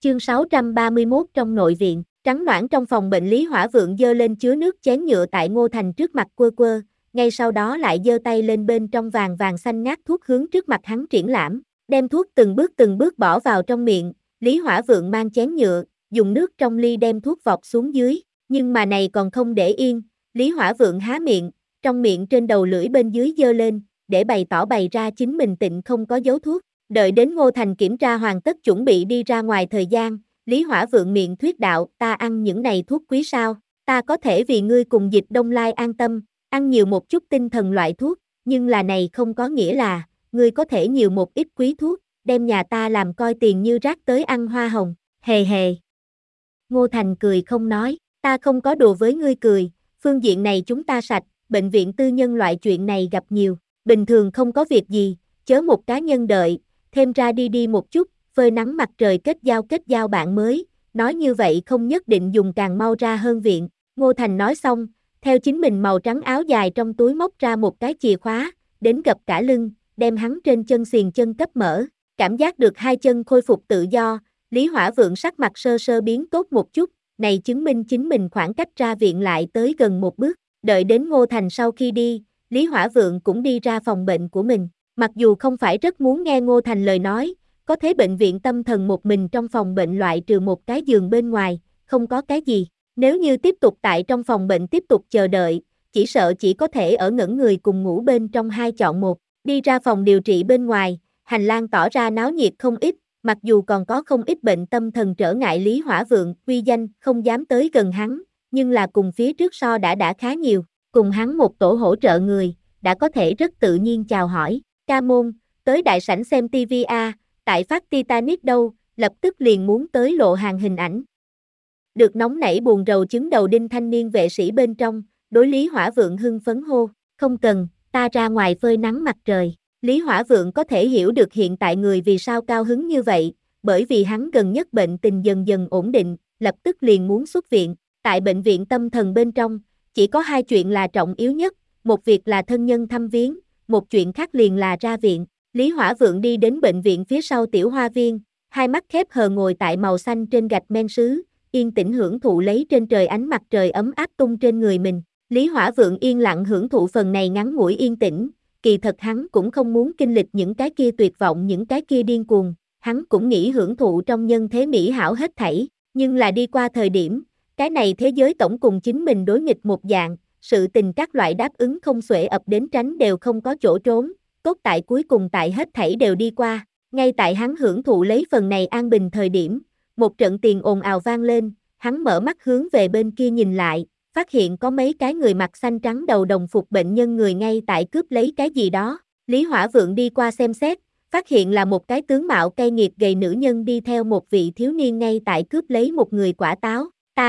Chương 631 trong nội viện, trắng noãn trong phòng bệnh Lý Hỏa Vượng giơ lên chứa nước chén nhựa tại Ngô Thành trước mặt quơ quơ, ngay sau đó lại giơ tay lên bên trong vàng vàng xanh ngát thuốc hướng trước mặt hắn triển lãm, đem thuốc từng bước bỏ vào trong miệng, Lý Hỏa Vượng mang chén nhựa, dùng nước trong ly đem thuốc vọt xuống dưới, nhưng mà này còn không để yên, Lý Hỏa Vượng há miệng, trong miệng trên đầu lưỡi bên dưới giơ lên, để bày ra chính mình tịnh không có dấu thuốc. Đợi đến Ngô Thành kiểm tra hoàn tất chuẩn bị đi ra ngoài thời gian, Lý Hỏa Vượng miệng thuyết đạo, ta ăn những này thuốc quý sao, ta có thể vì ngươi cùng Dịch Đông Lai an tâm, ăn nhiều một chút tinh thần loại thuốc, nhưng là này không có nghĩa là, ngươi có thể nhiều một ít quý thuốc, đem nhà ta làm coi tiền như rác tới ăn hoa hồng, hề hề. Ngô Thành cười không nói, ta không có đùa với ngươi cười, phương diện này chúng ta sạch, bệnh viện tư nhân loại chuyện này gặp nhiều, bình thường không có việc gì, chớ một cá nhân đợi, thêm ra đi một chút, phơi nắng mặt trời kết giao bạn mới, nói như vậy không nhất định dùng càng mau ra hơn viện. Ngô Thành nói xong, theo chính mình màu trắng áo dài trong túi móc ra một cái chìa khóa, đến gập cả lưng, đem hắn trên chân xiềng chân cấp mở, cảm giác được hai chân khôi phục tự do, Lý Hỏa Vượng sắc mặt sơ sơ biến tốt một chút, này chứng minh chính mình khoảng cách ra viện lại tới gần một bước, đợi đến Ngô Thành sau khi đi, Lý Hỏa Vượng cũng đi ra phòng bệnh của mình. Mặc dù không phải rất muốn nghe Ngô Thành lời nói, có thế bệnh viện tâm thần một mình trong phòng bệnh loại trừ một cái giường bên ngoài, không có cái gì. Nếu như tiếp tục tại trong phòng bệnh tiếp tục chờ đợi, chỉ sợ chỉ có thể ở ngẩn người cùng ngủ bên trong hai chọn một. Đi ra phòng điều trị bên ngoài, hành lang tỏ ra náo nhiệt không ít, mặc dù còn có không ít bệnh tâm thần trở ngại Lý Hỏa Vượng, uy danh, không dám tới gần hắn, nhưng là cùng phía trước so đã khá nhiều, cùng hắn một tổ hỗ trợ người, đã có thể rất tự nhiên chào hỏi. Ca môn, tới đại sảnh xem TV a, tại phát Titanic đâu, lập tức liền muốn tới lộ hàng hình ảnh. Được nóng nảy buồn rầu chứng đầu đinh thanh niên vệ sĩ bên trong, đối Lý Hỏa Vượng hưng phấn hô, không cần, ta ra ngoài phơi nắng mặt trời. Lý Hỏa Vượng có thể hiểu được hiện tại người vì sao cao hứng như vậy, bởi vì hắn gần nhất bệnh tình dần dần ổn định, lập tức liền muốn xuất viện. Tại bệnh viện tâm thần bên trong, chỉ có hai chuyện là trọng yếu nhất, một việc là thân nhân thăm viếng, một chuyện khác liền là ra viện. Lý Hỏa Vượng đi đến bệnh viện phía sau tiểu hoa viên, hai mắt khép hờ ngồi tại màu xanh trên gạch men sứ, yên tĩnh hưởng thụ lấy trên trời ánh mặt trời ấm áp tung trên người mình. Lý Hỏa Vượng yên lặng hưởng thụ phần này ngắn ngủi yên tĩnh, kỳ thật hắn cũng không muốn kinh lịch những cái kia tuyệt vọng những cái kia điên cuồng, hắn cũng nghĩ hưởng thụ trong nhân thế mỹ hảo hết thảy, nhưng là đi qua thời điểm, cái này thế giới tổng cùng chính mình đối nghịch một dạng, sự tình các loại đáp ứng không xuể ập đến tránh đều không có chỗ trốn, cốt tại cuối cùng tại hết thảy đều đi qua, ngay tại hắn hưởng thụ lấy phần này an bình thời điểm, một trận tiền ồn ào vang lên, hắn mở mắt hướng về bên kia nhìn lại, phát hiện có mấy cái người mặc xanh trắng đầu đồng phục bệnh nhân người ngay tại cướp lấy cái gì đó, Lý Hỏa Vượng đi qua xem xét, phát hiện là một cái tướng mạo cay nghiệt gầy nữ nhân đi theo một vị thiếu niên ngay tại cướp lấy một người quả táo,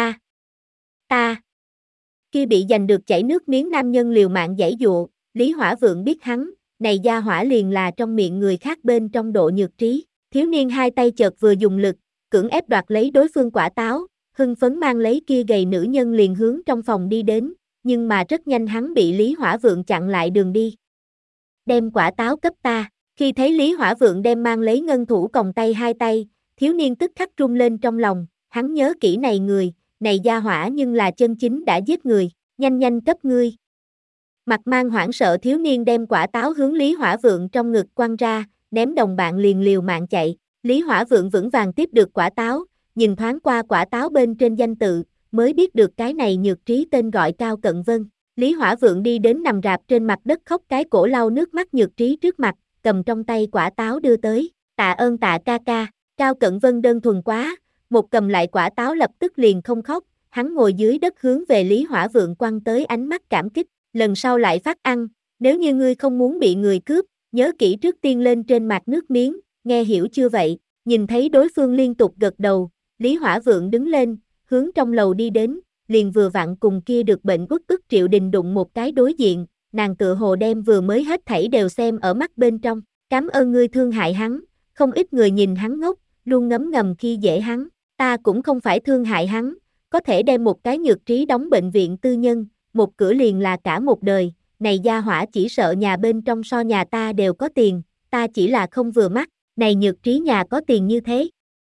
ta, kia bị giành được chảy nước miếng nam nhân liều mạng giãy dụa, Lý Hỏa Vượng biết hắn, này gia hỏa liền là trong miệng người khác bên trong độ nhược trí, thiếu niên hai tay chợt vừa dùng lực, cưỡng ép đoạt lấy đối phương quả táo, hưng phấn mang lấy kia gầy nữ nhân liền hướng trong phòng đi đến, nhưng mà rất nhanh hắn bị Lý Hỏa Vượng chặn lại đường đi. Đem quả táo cấp ta, khi thấy Lý Hỏa Vượng đem mang lấy ngân thủ còng tay hai tay, thiếu niên tức khắc run lên trong lòng, hắn nhớ kỹ này người, này gia hỏa nhưng là chân chính đã giết người, nhanh cấp ngươi. Mặt mang hoảng sợ thiếu niên đem quả táo hướng Lý Hỏa Vượng trong ngực quăng ra, ném đồng bạn liền liều mạng chạy, Lý Hỏa Vượng vững vàng tiếp được quả táo, nhìn thoáng qua quả táo bên trên danh tự, mới biết được cái này nhược trí tên gọi Cao Cận Vân. Lý Hỏa Vượng đi đến nằm rạp trên mặt đất khóc cái cổ lau nước mắt nhược trí trước mặt, cầm trong tay quả táo đưa tới, tạ ơn tạ ca ca, Cao Cận Vân đơn thuần quá, một cầm lại quả táo lập tức liền không khóc, hắn ngồi dưới đất hướng về Lý Hỏa Vượng quăng tới ánh mắt cảm kích, lần sau lại phát ăn, nếu như ngươi không muốn bị người cướp, nhớ kỹ trước tiên lên trên mặt nước miếng, nghe hiểu chưa vậy, nhìn thấy đối phương liên tục gật đầu, Lý Hỏa Vượng đứng lên, hướng trong lầu đi đến, liền vừa vặn cùng kia được bệnh uất ức Triệu Đình đụng một cái đối diện, nàng tựa hồ đem vừa mới hết thảy đều xem ở mắt bên trong, cảm ơn ngươi thương hại hắn, không ít người nhìn hắn ngốc, luôn ngấm ngầm khi dễ hắn, ta cũng không phải thương hại hắn, có thể đem một cái nhược trí đóng bệnh viện tư nhân, một cửa liền là cả một đời, này gia hỏa chỉ sợ nhà bên trong so nhà ta đều có tiền, ta chỉ là không vừa mắt, này nhược trí nhà có tiền như thế.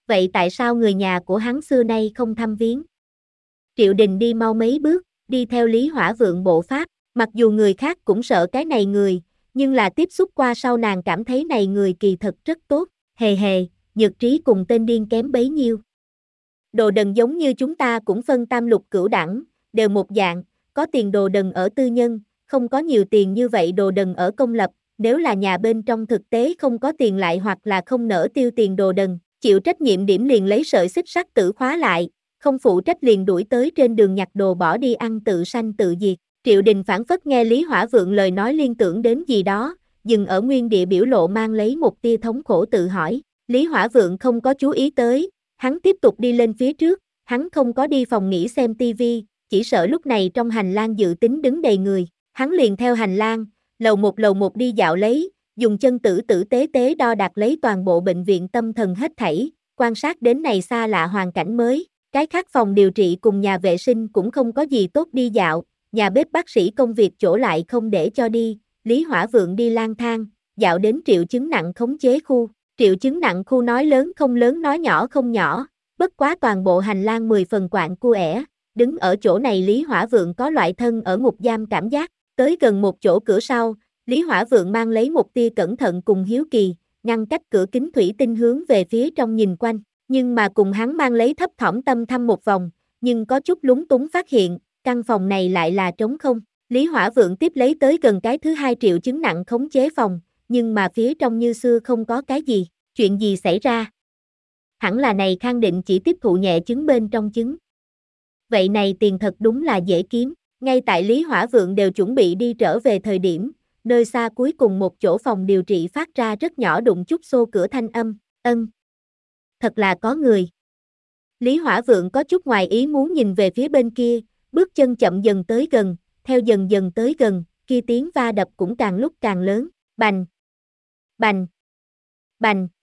Vậy tại sao người nhà của hắn xưa nay không thăm viếng? Triệu Đình đi mau mấy bước, đi theo Lý Hỏa Vượng bộ pháp, mặc dù người khác cũng sợ cái này người, nhưng là tiếp xúc qua sau nàng cảm thấy này người kỳ thật rất tốt, hề hề, nhược trí cùng tên điên kém bấy nhiêu. Đồ đần giống như chúng ta cũng phân tam lục cửu đẳng, đều một dạng, có tiền đồ đần ở tư nhân, không có nhiều tiền như vậy đồ đần ở công lập, nếu là nhà bên trong thực tế không có tiền lại hoặc là không nỡ tiêu tiền đồ đần, chịu trách nhiệm điểm liền lấy sợi xích sắt tử khóa lại, không phụ trách liền đuổi tới trên đường nhặt đồ bỏ đi ăn tự sanh tự diệt. Triệu Đình phản phất nghe Lý Hỏa Vượng lời nói liên tưởng đến gì đó, dừng ở nguyên địa biểu lộ mang lấy một tia thống khổ tự hỏi. Lý Hỏa Vượng không có chú ý tới, hắn tiếp tục đi lên phía trước, hắn không có đi phòng nghỉ xem tivi, chỉ sợ lúc này trong hành lang dự tính đứng đầy người. Hắn liền theo hành lang, lầu một đi dạo lấy, dùng chân tử tử tế tế đo đạc lấy toàn bộ bệnh viện tâm thần hết thảy, quan sát đến này xa lạ hoàn cảnh mới. Cái khác phòng điều trị cùng nhà vệ sinh cũng không có gì tốt đi dạo, nhà bếp bác sĩ công việc chỗ lại không để cho đi, Lý Hỏa Vượng đi lang thang, dạo đến triệu chứng nặng khống chế khu. Triệu chứng nặng khu nói lớn không lớn nói nhỏ không nhỏ, bất quá toàn bộ hành lang 10 phần quạng cu ẻ, đứng ở chỗ này Lý Hỏa Vượng có loại thân ở ngục giam cảm giác, tới gần một chỗ cửa sau, Lý Hỏa Vượng mang lấy một tia cẩn thận cùng hiếu kỳ, ngăn cách cửa kính thủy tinh hướng về phía trong nhìn quanh, nhưng mà cùng hắn mang lấy thấp thỏm tâm thăm một vòng, nhưng có chút lúng túng phát hiện, căn phòng này lại là trống không. Lý Hỏa Vượng tiếp lấy tới gần cái thứ 2 triệu chứng nặng khống chế phòng, nhưng mà phía trong như xưa không có cái gì, chuyện gì xảy ra? Hẳn là này khẳng định chỉ tiếp thụ nhẹ chứng bên trong chứng. Vậy này tiền thật đúng là dễ kiếm, ngay tại Lý Hỏa Vượng đều chuẩn bị đi trở về thời điểm, nơi xa cuối cùng một chỗ phòng điều trị phát ra rất nhỏ đụng chút xô cửa thanh âm, thật là có người. Lý Hỏa Vượng có chút ngoài ý muốn nhìn về phía bên kia, bước chân chậm dần tới gần, theo dần dần tới gần, kia tiếng va đập cũng càng lúc càng lớn, bành, bành, bành.